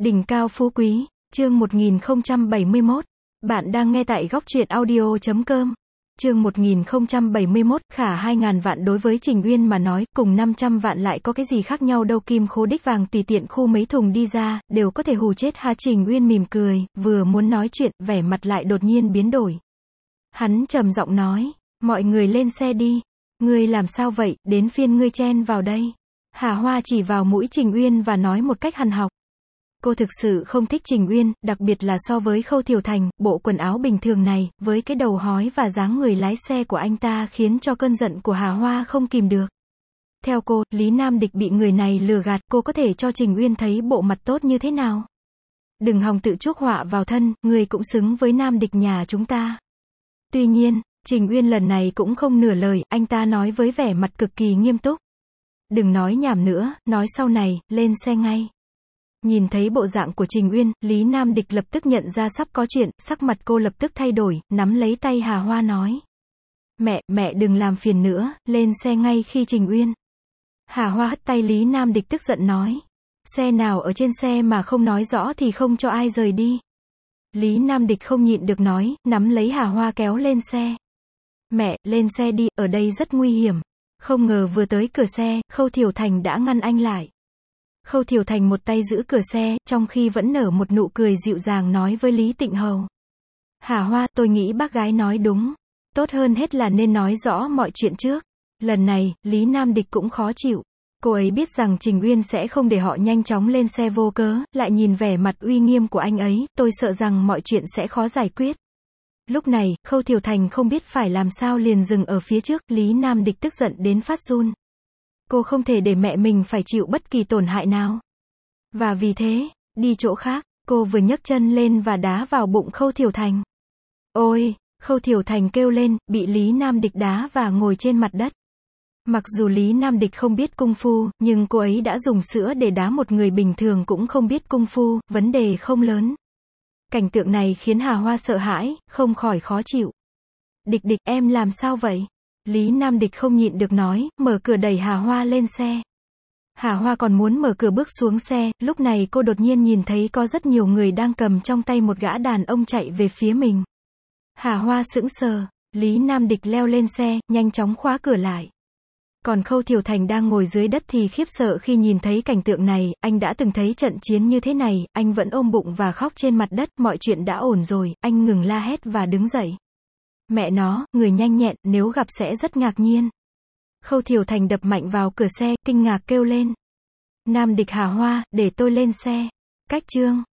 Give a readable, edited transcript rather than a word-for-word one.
Đỉnh cao phú quý, chương 1071. Bạn đang nghe tại góc truyện audio.com. Chương 1071, khả 2.000 vạn đối với Trình Uyên mà nói, cùng 500 vạn lại có cái gì khác nhau đâu. Kim khố đích vàng tùy tiện khu mấy thùng đi ra, đều có thể hù chết ha. Trình Uyên mỉm cười, vừa muốn nói chuyện, vẻ mặt lại đột nhiên biến đổi. Hắn trầm giọng nói, mọi người lên xe đi. Ngươi làm sao vậy, đến phiên ngươi chen vào đây. Hà Hoa chỉ vào mũi Trình Uyên và nói một cách hằn học. Cô thực sự không thích Trình Uyên, đặc biệt là so với Khâu Thiều Thành, bộ quần áo bình thường này, với cái đầu hói và dáng người lái xe của anh ta khiến cho cơn giận của Hà Hoa không kìm được. Theo cô, Lý Nam Địch bị người này lừa gạt, cô có thể cho Trình Uyên thấy bộ mặt tốt như thế nào? Đừng hòng tự chuốc họa vào thân, người cũng xứng với Nam Địch nhà chúng ta. Tuy nhiên, Trình Uyên lần này cũng không nửa lời, anh ta nói với vẻ mặt cực kỳ nghiêm túc. Đừng nói nhảm nữa, nói sau này, lên xe ngay. Nhìn thấy bộ dạng của Trình Uyên, Lý Nam Địch lập tức nhận ra sắp có chuyện, sắc mặt cô lập tức thay đổi, nắm lấy tay Hà Hoa nói. Mẹ đừng làm phiền nữa, lên xe ngay. Khi Trình Uyên. Hà Hoa hất tay Lý Nam Địch tức giận nói. Xe nào ở trên xe mà không nói rõ thì không cho ai rời đi. Lý Nam Địch không nhịn được nói, nắm lấy Hà Hoa kéo lên xe. Mẹ, lên xe đi, ở đây rất nguy hiểm. Không ngờ vừa tới cửa xe, Khâu Thiều Thành đã ngăn anh lại. Khâu Thiều Thành một tay giữ cửa xe, trong khi vẫn nở một nụ cười dịu dàng nói với Lý Tịnh Hầu. Hà Hoa, tôi nghĩ bác gái nói đúng. Tốt hơn hết là nên nói rõ mọi chuyện trước. Lần này, Lý Nam Địch cũng khó chịu. Cô ấy biết rằng Trình Uyên sẽ không để họ nhanh chóng lên xe vô cớ, lại nhìn vẻ mặt uy nghiêm của anh ấy, tôi sợ rằng mọi chuyện sẽ khó giải quyết. Lúc này, Khâu Thiều Thành không biết phải làm sao liền dừng ở phía trước, Lý Nam Địch tức giận đến phát run. Cô không thể để mẹ mình phải chịu bất kỳ tổn hại nào. Và vì thế, đi chỗ khác, cô vừa nhấc chân lên và đá vào bụng Khâu Thiều Thành. Ôi, Khâu Thiều Thành kêu lên, bị Lý Nam Địch đá và ngồi trên mặt đất. Mặc dù Lý Nam Địch không biết cung phu, nhưng cô ấy đã dùng sữa để đá một người bình thường cũng không biết cung phu, vấn đề không lớn. Cảnh tượng này khiến Hà Hoa sợ hãi, không khỏi khó chịu. Địch, em làm sao vậy? Lý Nam Địch không nhịn được nói, mở cửa đẩy Hà Hoa lên xe. Hà Hoa còn muốn mở cửa bước xuống xe, lúc này cô đột nhiên nhìn thấy có rất nhiều người đang cầm trong tay một gã đàn ông chạy về phía mình. Hà Hoa sững sờ, Lý Nam Địch leo lên xe, nhanh chóng khóa cửa lại. Còn Khâu Thiều Thành đang ngồi dưới đất thì khiếp sợ khi nhìn thấy cảnh tượng này, anh đã từng thấy trận chiến như thế này, anh vẫn ôm bụng và khóc trên mặt đất, mọi chuyện đã ổn rồi, anh ngừng la hét và đứng dậy. Mẹ nó, người nhanh nhẹn, nếu gặp sẽ rất ngạc nhiên. Khâu Thiều Thành đập mạnh vào cửa xe, kinh ngạc kêu lên. Nam Địch Hà Hoa, để tôi lên xe. Cách chương